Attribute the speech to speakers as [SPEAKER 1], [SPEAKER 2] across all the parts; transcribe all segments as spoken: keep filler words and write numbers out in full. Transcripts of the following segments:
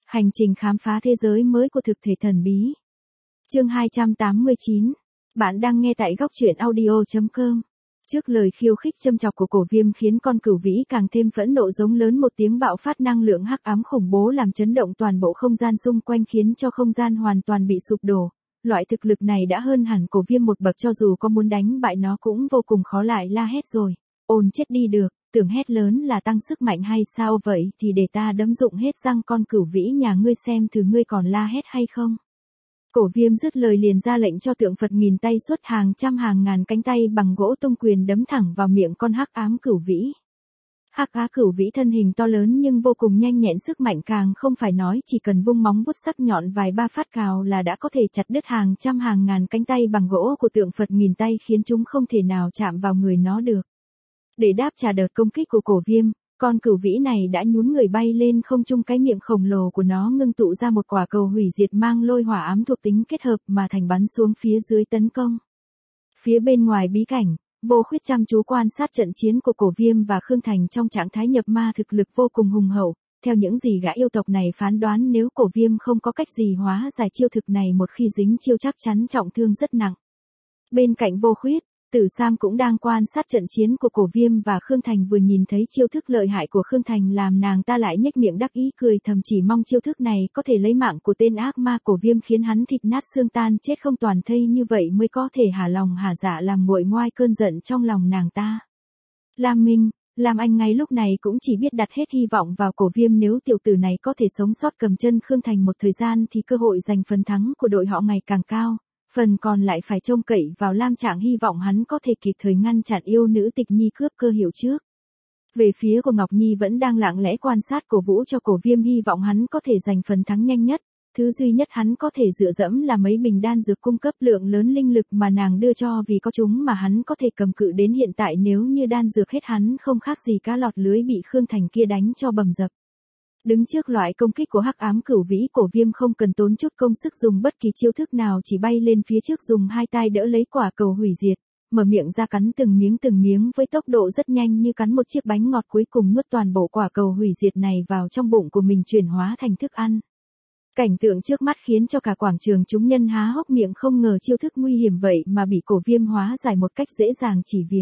[SPEAKER 1] Hành trình khám phá thế giới mới của thực thể thần bí. Chương hai trăm tám mươi chín. Bạn đang nghe tại góc truyện audio chấm com. Trước lời khiêu khích châm chọc của Cổ Viêm khiến con cửu vĩ càng thêm phẫn nộ, giống lớn một tiếng, bạo phát năng lượng hắc ám khủng bố làm chấn động toàn bộ không gian xung quanh, khiến cho không gian hoàn toàn bị sụp đổ. Loại thực lực này đã hơn hẳn Cổ Viêm một bậc, cho dù có muốn đánh bại nó cũng vô cùng khó. Lại la hét rồi. Ồn chết đi được, tưởng hét lớn là tăng sức mạnh hay sao vậy, thì để ta đấm dụng hết răng con cửu vĩ nhà ngươi xem thử ngươi còn la hét hay không. Cổ Viêm dứt lời liền ra lệnh cho tượng Phật nghìn tay xuất hàng trăm hàng ngàn cánh tay bằng gỗ tung quyền đấm thẳng vào miệng con hắc ám cửu vĩ. Hắc á cửu vĩ thân hình to lớn nhưng vô cùng nhanh nhẹn, sức mạnh càng không phải nói, chỉ cần vung móng vuốt sắc nhọn vài ba phát cào là đã có thể chặt đứt hàng trăm hàng ngàn cánh tay bằng gỗ của tượng Phật nghìn tay, khiến chúng không thể nào chạm vào người nó được. Để đáp trả đợt công kích của Cổ Viêm, con cửu vĩ này đã nhún người bay lên không trung, cái miệng khổng lồ của nó ngưng tụ ra một quả cầu hủy diệt mang lôi hỏa ám thuộc tính kết hợp mà thành bắn xuống phía dưới tấn công. Phía bên ngoài bí cảnh, Vô Khuyết chăm chú quan sát trận chiến của Cổ Viêm và Khương Thành trong trạng thái nhập ma, thực lực vô cùng hùng hậu. Theo những gì gã yêu tộc này phán đoán, nếu Cổ Viêm không có cách gì hóa giải chiêu thực này, một khi dính chiêu chắc chắn trọng thương rất nặng. Bên cạnh Vô Khuyết, Tử Sam cũng đang quan sát trận chiến của Cổ Viêm và Khương Thành, vừa nhìn thấy chiêu thức lợi hại của Khương Thành làm nàng ta lại nhếch miệng đắc ý cười thầm, chỉ mong chiêu thức này có thể lấy mạng của tên ác ma Cổ Viêm, khiến hắn thịt nát xương tan chết không toàn thây, như vậy mới có thể hả lòng hả dạ làm nguội ngoai cơn giận trong lòng nàng ta. Lam Minh, Lam Anh ngay lúc này cũng chỉ biết đặt hết hy vọng vào Cổ Viêm, nếu tiểu tử này có thể sống sót cầm chân Khương Thành một thời gian thì cơ hội giành phần thắng của đội họ ngày càng cao. Phần còn lại phải trông cậy vào Lam Trạng, hy vọng hắn có thể kịp thời ngăn chặn yêu nữ Tịch Nhi cướp cơ hiệu trước. Về phía của Ngọc Nhi vẫn đang lặng lẽ quan sát cổ vũ cho Cổ Viêm, hy vọng hắn có thể giành phần thắng nhanh nhất. Thứ duy nhất hắn có thể dựa dẫm là mấy bình đan dược cung cấp lượng lớn linh lực mà nàng đưa cho, vì có chúng mà hắn có thể cầm cự đến hiện tại. Nếu như đan dược hết, hắn không khác gì cá lọt lưới bị Khương Thành kia đánh cho bầm dập. Đứng trước loại công kích của hắc ám cửu vĩ, Cổ Viêm không cần tốn chút công sức dùng bất kỳ chiêu thức nào, chỉ bay lên phía trước, dùng hai tay đỡ lấy quả cầu hủy diệt, mở miệng ra cắn từng miếng từng miếng với tốc độ rất nhanh, như cắn một chiếc bánh ngọt, cuối cùng nuốt toàn bộ quả cầu hủy diệt này vào trong bụng của mình, chuyển hóa thành thức ăn. Cảnh tượng trước mắt khiến cho cả quảng trường chúng nhân há hốc miệng, không ngờ chiêu thức nguy hiểm vậy mà bị Cổ Viêm hóa giải một cách dễ dàng, chỉ việc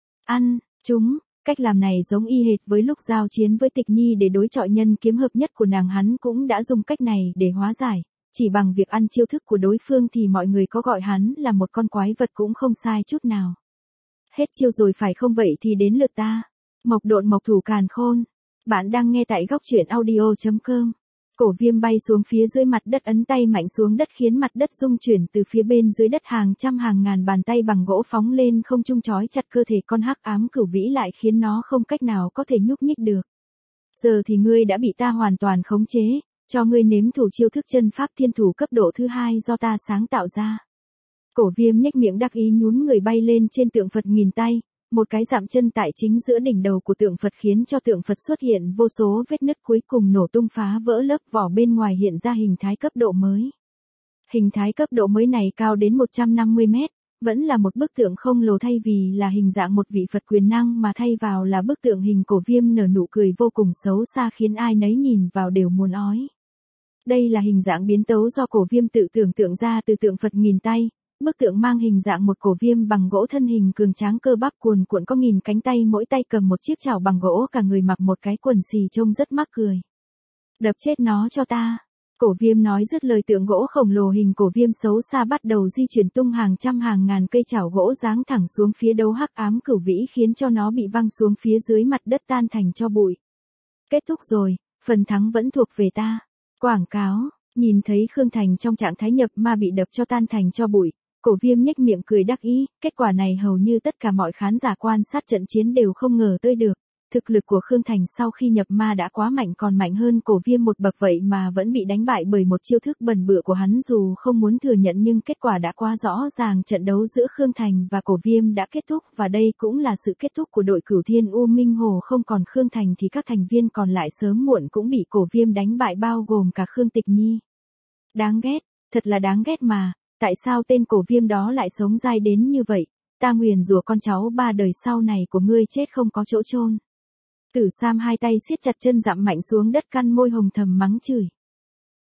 [SPEAKER 1] ăn chúng. Cách làm này giống y hệt với lúc giao chiến với Tịch Nhi để đối chọi nhân kiếm hợp nhất của nàng, hắn cũng đã dùng cách này để hóa giải. Chỉ bằng việc ăn chiêu thức của đối phương thì mọi người có gọi hắn là một con quái vật cũng không sai chút nào. Hết chiêu rồi phải không, vậy thì đến lượt ta. Mộc độn mộc thủ càn khôn. Bạn đang nghe tại góc truyện audio chấm com. Cổ Viêm bay xuống phía dưới mặt đất, ấn tay mạnh xuống đất khiến mặt đất rung chuyển, từ phía bên dưới đất hàng trăm hàng ngàn bàn tay bằng gỗ phóng lên không trung, trói chặt cơ thể con hắc ám cửu vĩ lại, khiến nó không cách nào có thể nhúc nhích được. Giờ thì ngươi đã bị ta hoàn toàn khống chế, cho ngươi nếm thử chiêu thức chân pháp thiên thủ cấp độ thứ hai do ta sáng tạo ra. Cổ Viêm nhếch miệng đắc ý, nhún người bay lên trên tượng Phật nghìn tay. Một cái dặm chân tại chính giữa đỉnh đầu của tượng Phật khiến cho tượng Phật xuất hiện vô số vết nứt, cuối cùng nổ tung phá vỡ, lớp vỏ bên ngoài hiện ra hình thái cấp độ mới. Hình thái cấp độ mới này cao đến một trăm năm mươi mét, vẫn là một bức tượng khổng lồ, thay vì là hình dạng một vị Phật quyền năng mà thay vào là bức tượng hình Cổ Viêm nở nụ cười vô cùng xấu xa, khiến ai nấy nhìn vào đều muốn ói. Đây là hình dạng biến tấu do Cổ Viêm tự tưởng tượng ra từ tượng Phật nghìn tay. Bức tượng mang hình dạng một Cổ Viêm bằng gỗ, thân hình cường tráng, cơ bắp cuồn cuộn, có nghìn cánh tay, mỗi tay cầm một chiếc chảo bằng gỗ, cả người mặc một cái quần xì trông rất mắc cười. Đập chết nó cho ta. Cổ Viêm nói dứt lời, tượng gỗ khổng lồ hình Cổ Viêm xấu xa bắt đầu di chuyển, tung hàng trăm hàng ngàn cây chảo gỗ giáng thẳng xuống phía đầu hắc ám cửu vĩ, khiến cho nó bị văng xuống phía dưới mặt đất tan thành tro bụi. Kết thúc rồi, phần thắng vẫn thuộc về ta. Quảng cáo. Nhìn thấy Khương Thành trong trạng thái nhập ma bị đập cho tan thành tro bụi, Cổ Viêm nhếch miệng cười đắc ý. Kết quả này hầu như tất cả mọi khán giả quan sát trận chiến đều không ngờ tới được. Thực lực của Khương Thành sau khi nhập ma đã quá mạnh, còn mạnh hơn Cổ Viêm một bậc, vậy mà vẫn bị đánh bại bởi một chiêu thức bẩn bựa của hắn. Dù không muốn thừa nhận nhưng kết quả đã quá rõ ràng, trận đấu giữa Khương Thành và Cổ Viêm đã kết thúc, và đây cũng là sự kết thúc của đội Cửu Thiên U Minh Hồ. Không còn Khương Thành thì các thành viên còn lại sớm muộn cũng bị Cổ Viêm đánh bại, bao gồm cả Khương Tịch Nhi. Đáng ghét, thật là đáng ghét mà, tại sao tên Cổ Viêm đó lại sống dai đến như vậy? Ta nguyền rủa con cháu ba đời sau này của ngươi chết không có chỗ chôn. Tử Sam hai tay siết chặt chân, dặm mạnh xuống đất, căn môi hồng thầm mắng chửi.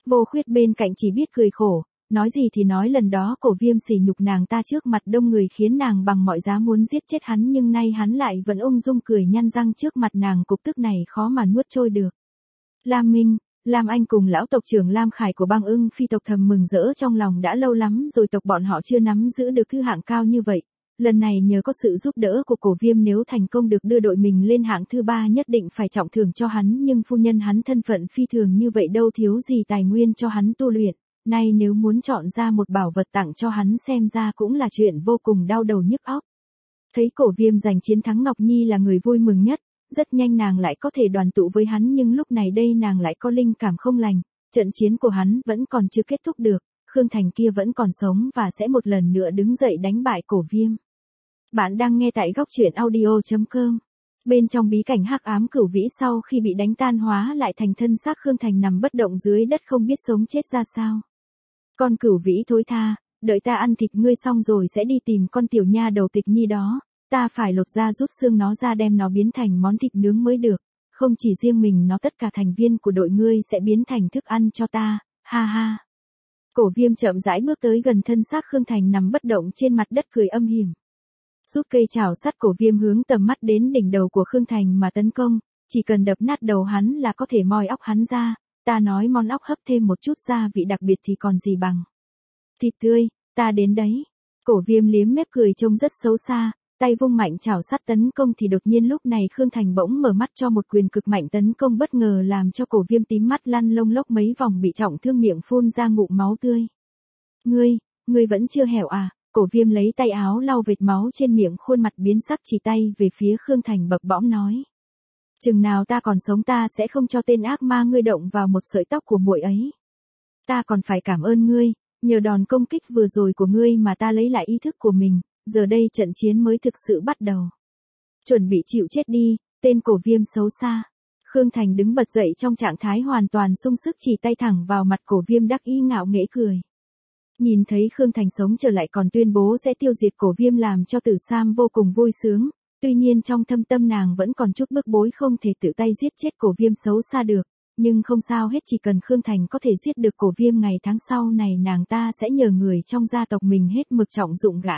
[SPEAKER 1] Vô Khuyết bên cạnh chỉ biết cười khổ, nói gì thì nói lần đó Cổ Viêm sỉ nhục nàng ta trước mặt đông người khiến nàng bằng mọi giá muốn giết chết hắn, nhưng nay hắn lại vẫn ung dung cười nhăn răng trước mặt nàng, cục tức này khó mà nuốt trôi được. Lam Minh, Lam Anh cùng lão tộc trưởng Lam Khải của băng Ưng Phi tộc thầm mừng rỡ trong lòng, đã lâu lắm rồi tộc bọn họ chưa nắm giữ được thứ hạng cao như vậy. Lần này nhờ có sự giúp đỡ của Cổ Viêm, nếu thành công được đưa đội mình lên hạng thứ ba nhất định phải trọng thưởng cho hắn, nhưng phu nhân hắn thân phận phi thường như vậy đâu thiếu gì tài nguyên cho hắn tu luyện, nay nếu muốn chọn ra một bảo vật tặng cho hắn xem ra cũng là chuyện vô cùng đau đầu nhức óc. Thấy Cổ Viêm giành chiến thắng, Ngọc Nhi là người vui mừng nhất, rất nhanh nàng lại có thể đoàn tụ với hắn, nhưng lúc này đây nàng lại có linh cảm không lành, trận chiến của hắn vẫn còn chưa kết thúc được, Khương Thành kia vẫn còn sống và sẽ một lần nữa đứng dậy đánh bại Cổ Viêm. Bạn đang nghe tại góc truyện audio chấm com. Bên trong bí cảnh hắc ám, Cửu Vĩ sau khi bị đánh tan hóa lại thành thân xác Khương Thành nằm bất động dưới đất không biết sống chết ra sao. Con Cửu Vĩ thối tha, đợi ta ăn thịt ngươi xong rồi sẽ đi tìm con tiểu nha đầu Tịch Nhi đó, ta phải lột da rút xương nó ra đem nó biến thành món thịt nướng mới được, không chỉ riêng mình nó, tất cả thành viên của đội ngươi sẽ biến thành thức ăn cho ta, ha ha. Cổ Viêm chậm rãi bước tới gần thân xác Khương Thành nằm bất động trên mặt đất cười âm hiểm. Rút cây chảo sắt, Cổ Viêm hướng tầm mắt đến đỉnh đầu của Khương Thành mà tấn công, chỉ cần đập nát đầu hắn là có thể moi óc hắn ra, ta nói món óc hấp thêm một chút gia vị đặc biệt thì còn gì bằng. Thịt tươi, ta đến đấy. Cổ Viêm liếm mép cười trông rất xấu xa, tay vung mạnh chảo sắt tấn công thì đột nhiên lúc này Khương Thành bỗng mở mắt cho một quyền cực mạnh tấn công bất ngờ làm cho Cổ Viêm tím mắt lăn lông lốc mấy vòng, bị trọng thương miệng phun ra ngụm máu tươi. Ngươi, ngươi vẫn chưa hẻo à? Cổ Viêm lấy tay áo lau vệt máu trên miệng, khuôn mặt biến sắc chỉ tay về phía Khương Thành bập bõm nói. Chừng nào ta còn sống ta sẽ không cho tên ác ma ngươi động vào một sợi tóc của muội ấy. Ta còn phải cảm ơn ngươi, nhờ đòn công kích vừa rồi của ngươi mà ta lấy lại ý thức của mình, giờ đây trận chiến mới thực sự bắt đầu. Chuẩn bị chịu chết đi, tên Cổ Viêm xấu xa. Khương Thành đứng bật dậy trong trạng thái hoàn toàn sung sức, chỉ tay thẳng vào mặt Cổ Viêm đắc ý ngạo nghễ cười. Nhìn thấy Khương Thành sống trở lại còn tuyên bố sẽ tiêu diệt Cổ Viêm làm cho Tử Sam vô cùng vui sướng, tuy nhiên trong thâm tâm nàng vẫn còn chút bức bối không thể tự tay giết chết Cổ Viêm xấu xa được, nhưng không sao hết, chỉ cần Khương Thành có thể giết được Cổ Viêm ngày tháng sau này nàng ta sẽ nhờ người trong gia tộc mình hết mực trọng dụng gã.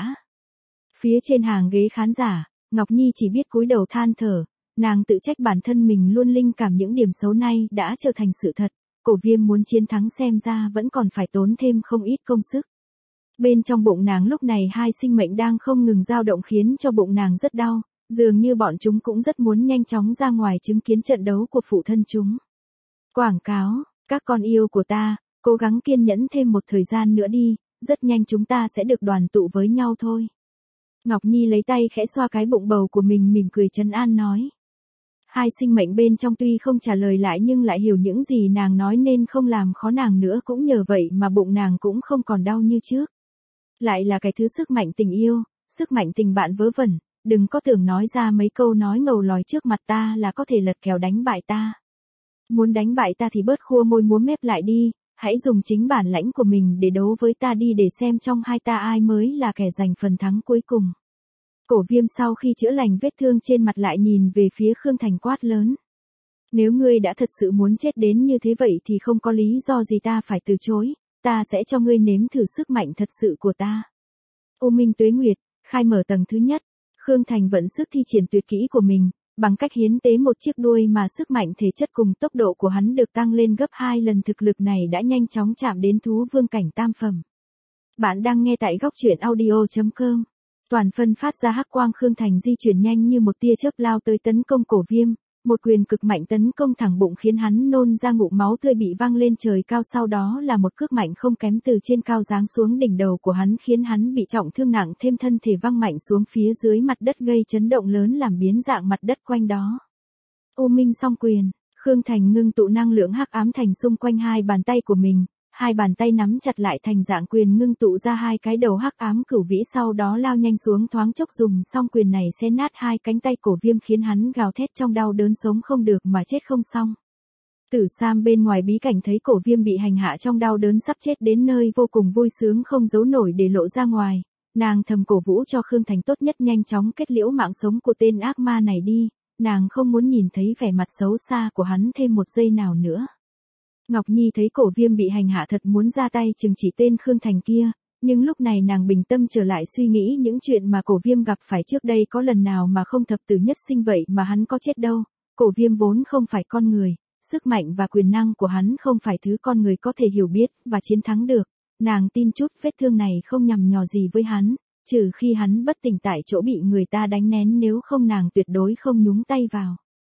[SPEAKER 1] Phía trên hàng ghế khán giả, Ngọc Nhi chỉ biết cúi đầu than thở, nàng tự trách bản thân mình luôn linh cảm những điểm xấu này đã trở thành sự thật. Cổ Viêm muốn chiến thắng xem ra vẫn còn phải tốn thêm không ít công sức. Bên trong bụng nàng lúc này hai sinh mệnh đang không ngừng dao động khiến cho bụng nàng rất đau, dường như bọn chúng cũng rất muốn nhanh chóng ra ngoài chứng kiến trận đấu của phụ thân chúng. Quảng cáo, các con yêu của ta, cố gắng kiên nhẫn thêm một thời gian nữa đi, rất nhanh chúng ta sẽ được đoàn tụ với nhau thôi. Ngọc Nhi lấy tay khẽ xoa cái bụng bầu của mình mỉm cười trấn an nói. Hai sinh mệnh bên trong tuy không trả lời lại nhưng lại hiểu những gì nàng nói nên không làm khó nàng nữa, cũng nhờ vậy mà bụng nàng cũng không còn đau như trước. Lại là cái thứ sức mạnh tình yêu, sức mạnh tình bạn vớ vẩn, đừng có tưởng nói ra mấy câu nói ngầu lòi trước mặt ta là có thể lật kèo đánh bại ta. Muốn đánh bại ta thì bớt khua môi múa mép lại đi, hãy dùng chính bản lãnh của mình để đấu với ta đi, để xem trong hai ta ai mới là kẻ giành phần thắng cuối cùng. Cổ Viêm sau khi chữa lành vết thương trên mặt lại nhìn về phía Khương Thành quát lớn. Nếu ngươi đã thật sự muốn chết đến như thế vậy thì không có lý do gì ta phải từ chối, ta sẽ cho ngươi nếm thử sức mạnh thật sự của ta. U Minh Tuế Nguyệt, khai mở tầng thứ nhất. Khương Thành vận sức thi triển tuyệt kỹ của mình, bằng cách hiến tế một chiếc đuôi mà sức mạnh thể chất cùng tốc độ của hắn được tăng lên gấp hai lần, thực lực này đã nhanh chóng chạm đến thú vương cảnh tam phẩm. Bạn đang nghe tại góc truyện audio chấm com. Toàn phân phát ra hắc quang, Khương Thành di chuyển nhanh như một tia chớp lao tới tấn công Cổ Viêm, một quyền cực mạnh tấn công thẳng bụng khiến hắn nôn ra ngụm máu tươi bị văng lên trời cao, sau đó là một cước mạnh không kém từ trên cao giáng xuống đỉnh đầu của hắn khiến hắn bị trọng thương nặng, thêm thân thể văng mạnh xuống phía dưới mặt đất gây chấn động lớn làm biến dạng mặt đất quanh đó. U Minh song quyền, Khương Thành ngưng tụ năng lượng hắc ám thành xung quanh hai bàn tay của mình. Hai bàn tay nắm chặt lại thành dạng quyền, ngưng tụ ra hai cái đầu hắc ám cửu vĩ, sau đó lao nhanh xuống, thoáng chốc dùng song quyền này xé nát hai cánh tay Cổ Viêm khiến hắn gào thét trong đau đớn, sống không được mà chết không xong. Tử Sam bên ngoài bí cảnh thấy Cổ Viêm bị hành hạ trong đau đớn sắp chết đến nơi, vô cùng vui sướng không giấu nổi để lộ ra ngoài, nàng thầm cổ vũ cho Khương Thành tốt nhất nhanh chóng kết liễu mạng sống của tên ác ma này đi, nàng không muốn nhìn thấy vẻ mặt xấu xa của hắn thêm một giây nào nữa. Ngọc Nhi thấy Cổ Viêm bị hành hạ thật muốn ra tay trừng trị tên Khương Thành kia, nhưng lúc này nàng bình tâm trở lại suy nghĩ những chuyện mà Cổ Viêm gặp phải trước đây, có lần nào mà không thập tử nhất sinh vậy mà hắn có chết đâu. Cổ Viêm vốn không phải con người, sức mạnh và quyền năng của hắn không phải thứ con người có thể hiểu biết và chiến thắng được. Nàng tin chút vết thương này không nhằm nhò gì với hắn, trừ khi hắn bất tỉnh tại chỗ bị người ta đánh nén, nếu không nàng tuyệt đối không nhúng tay vào.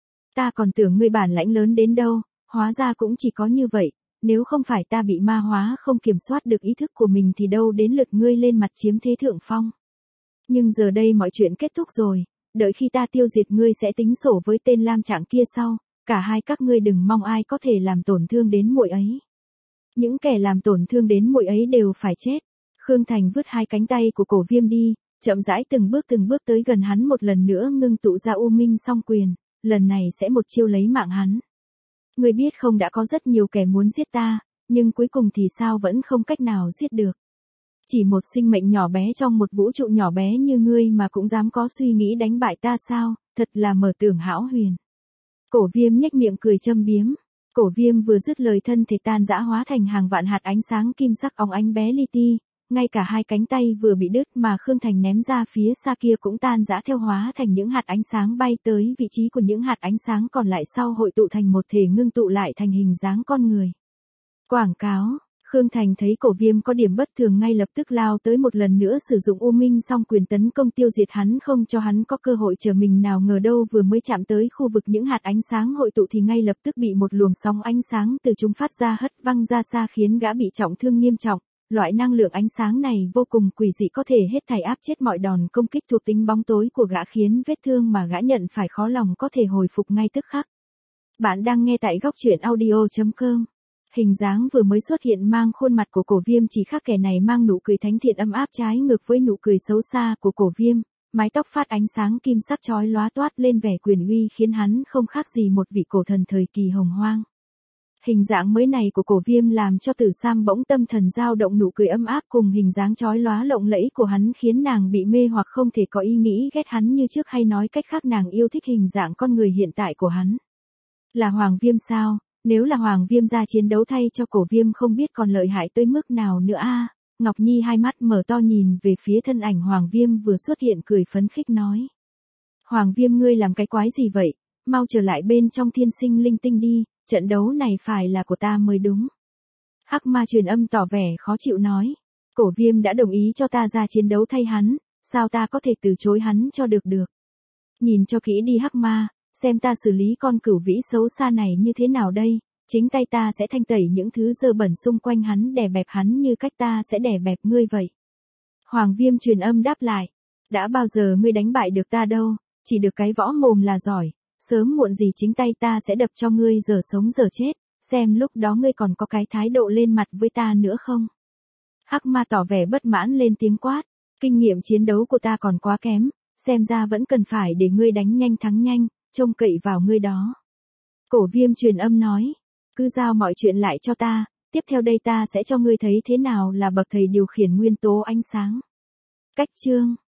[SPEAKER 1] Ta còn tưởng ngươi bản lãnh lớn đến đâu, hóa ra cũng chỉ có như vậy, nếu không phải ta bị ma hóa không kiểm soát được ý thức của mình thì đâu đến lượt ngươi lên mặt chiếm thế thượng phong. Nhưng giờ đây mọi chuyện kết thúc rồi, đợi khi ta tiêu diệt ngươi sẽ tính sổ với tên Lam Trạng kia sau, cả hai các ngươi đừng mong ai có thể làm tổn thương đến muội ấy. Những kẻ làm tổn thương đến muội ấy đều phải chết. Khương Thành vứt hai cánh tay của Cổ Viêm đi, chậm rãi từng bước từng bước tới gần hắn, một lần nữa ngưng tụ ra U Minh Song Quyền, lần này sẽ một chiêu lấy mạng hắn. Ngươi biết không, đã có rất nhiều kẻ muốn giết ta, nhưng cuối cùng thì sao vẫn không cách nào giết được. Chỉ một sinh mệnh nhỏ bé trong một vũ trụ nhỏ bé như ngươi mà cũng dám có suy nghĩ đánh bại ta sao, thật là mở tưởng hão huyền. Cổ Viêm nhếch miệng cười châm biếm. Cổ Viêm vừa dứt lời, thân thể tan rã hóa thành hàng vạn hạt ánh sáng kim sắc óng ánh bé li ti, ngay cả hai cánh tay vừa bị đứt mà Khương Thành ném ra phía xa kia cũng tan rã theo, hóa thành những hạt ánh sáng bay tới vị trí của những hạt ánh sáng còn lại, sau hội tụ thành một thể, ngưng tụ lại thành hình dáng con người. Quảng cáo. Khương Thành thấy Cổ Viêm có điểm bất thường ngay lập tức lao tới, một lần nữa sử dụng U Minh Song Quyền tấn công tiêu diệt hắn, không cho hắn có cơ hội trở mình. Nào ngờ đâu vừa mới chạm tới khu vực những hạt ánh sáng hội tụ thì ngay lập tức bị một luồng sóng ánh sáng từ chúng phát ra hất văng ra xa, khiến gã bị trọng thương nghiêm trọng. Loại năng lượng ánh sáng này vô cùng quỷ dị, có thể hết thảy áp chết mọi đòn công kích thuộc tính bóng tối của gã, khiến vết thương mà gã nhận phải khó lòng có thể hồi phục ngay tức khắc. Bạn đang nghe tại góc truyện audio chấm com. Hình dáng vừa mới xuất hiện mang khuôn mặt của Cổ Viêm chỉ khác kẻ này mang nụ cười thánh thiện ấm áp trái ngược với nụ cười xấu xa của Cổ Viêm, mái tóc phát ánh sáng kim sắc chói lóa toát lên vẻ quyền uy, khiến hắn không khác gì một vị cổ thần thời kỳ hồng hoang. Hình dạng mới này của Cổ Viêm làm cho Tử Sam bỗng tâm thần dao động, nụ cười ấm áp cùng hình dáng chói lóa lộng lẫy của hắn khiến nàng bị mê hoặc, không thể có ý nghĩ ghét hắn như trước, hay nói cách khác nàng yêu thích hình dạng con người hiện tại của hắn. Là Hoàng Viêm sao? Nếu là Hoàng Viêm ra chiến đấu thay cho Cổ Viêm không biết còn lợi hại tới mức nào nữa a. À, Ngọc Nhi hai mắt mở to nhìn về phía thân ảnh Hoàng Viêm vừa xuất hiện, cười phấn khích nói. Hoàng Viêm, ngươi làm cái quái gì vậy? Mau trở lại bên trong thiên sinh linh tinh đi, trận đấu này phải là của ta mới đúng. Hắc Ma truyền âm tỏ vẻ khó chịu nói. Cổ Viêm đã đồng ý cho ta ra chiến đấu thay hắn, sao ta có thể từ chối hắn cho được được. Nhìn cho kỹ đi Hắc Ma, xem ta xử lý con cửu vĩ xấu xa này như thế nào đây, chính tay ta sẽ thanh tẩy những thứ dơ bẩn xung quanh hắn, đè bẹp hắn như cách ta sẽ đè bẹp ngươi vậy. Hoàng Viêm truyền âm đáp lại, đã bao giờ ngươi đánh bại được ta đâu, chỉ được cái võ mồm là giỏi, sớm muộn gì chính tay ta sẽ đập cho ngươi giờ sống giờ chết, xem lúc đó ngươi còn có cái thái độ lên mặt với ta nữa không. Hắc Ma tỏ vẻ bất mãn lên tiếng quát, kinh nghiệm chiến đấu của ta còn quá kém, xem ra vẫn cần phải để ngươi đánh nhanh thắng nhanh, trông cậy vào ngươi đó. Cổ Viêm truyền âm nói, cứ giao mọi chuyện lại cho ta, tiếp theo đây ta sẽ cho ngươi thấy thế nào là bậc thầy điều khiển nguyên tố ánh sáng. Cách chương